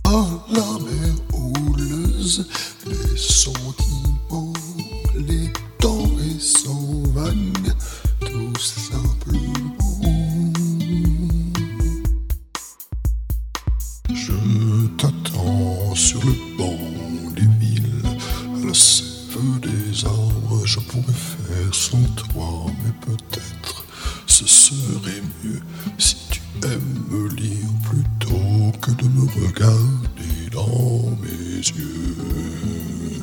À la mer houleuse, les sentiments, les temps et sans vague, tout simplement. Je t'attends sur le banc des villes, à la sève des arbres. Je pourrais faire sans toi, mais peut-être ce serait mieux si tu aimes me lire plutôt que de me regarder dans mes yeux.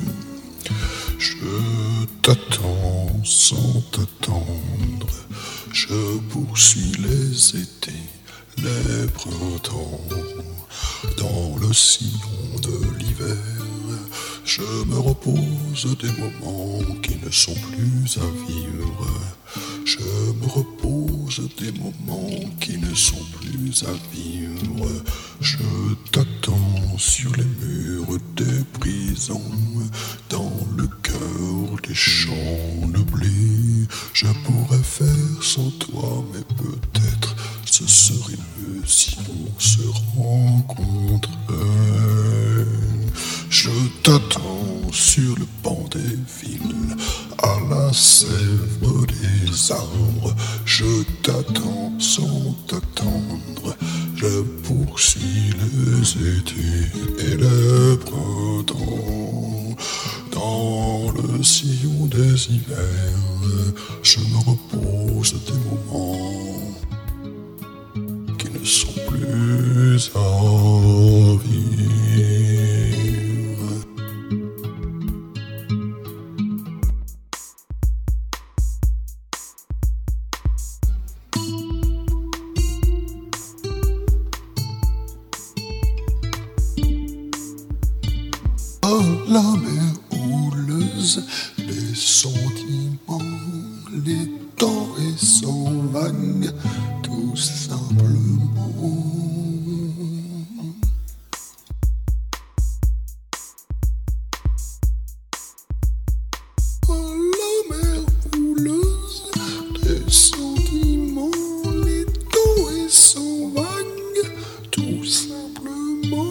Je t'attends sans t'attendre, je poursuis les étés, les printemps. Dans le sillon de l'hiver, je me repose des moments qui ne sont plus à vivre. Je me repose des moments qui ne sont plus à vivre. Je t'attends sur les murs des prisons, dans le cœur des champs de blé. Je pourrais faire sans toi, mais peut-être ce serait mieux si on se rencontrait. Je t'attends sur le banc des villes, à la sève des arbres. Je t'attends sans t'attendre, je poursuis les étés et les printemps. Dans le sillon des hivers, je me repose des moments qui ne sont plus à vivre. À la mer houleuse, les sentiments, les temps et sans vague, tout simplement. À la mer houleuse, les sentiments, les temps et sans vague, tout simplement.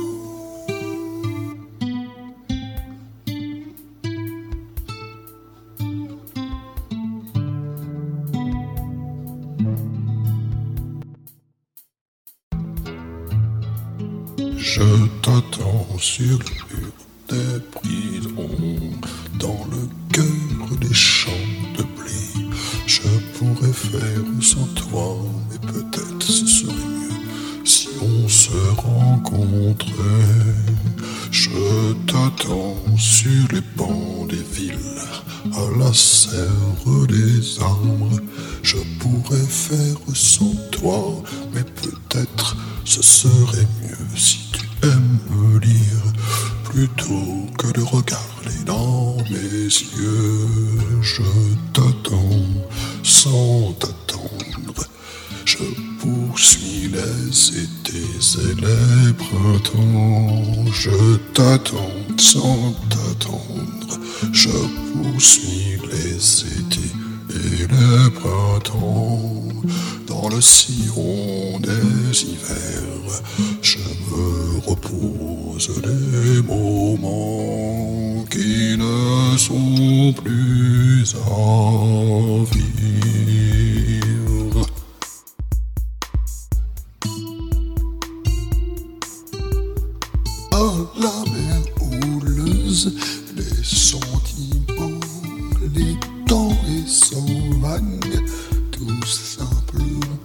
Je t'attends sur le mur des prisons, dans le cœur des champs de blé. Je pourrais faire sans toi, mais peut-être ce serait mieux si on se rencontrait. Je t'attends sur les bancs des villes, à la serre des arbres. Je pourrais faire sans toi, mais peut-être ce serait mieux si tu aimes me lire plutôt que de regarder dans mes yeux. Je t'attends sans t'attendre, je poursuis les étés et les printemps. Je t'attends sans t'attendre, je poursuis les étés et les printemps. Dans le sillon des hivers, je me repose des moments qui ne sont plus à vivre. À la mer houleuse, les sentiments, les temps et sans vague, tout simplement.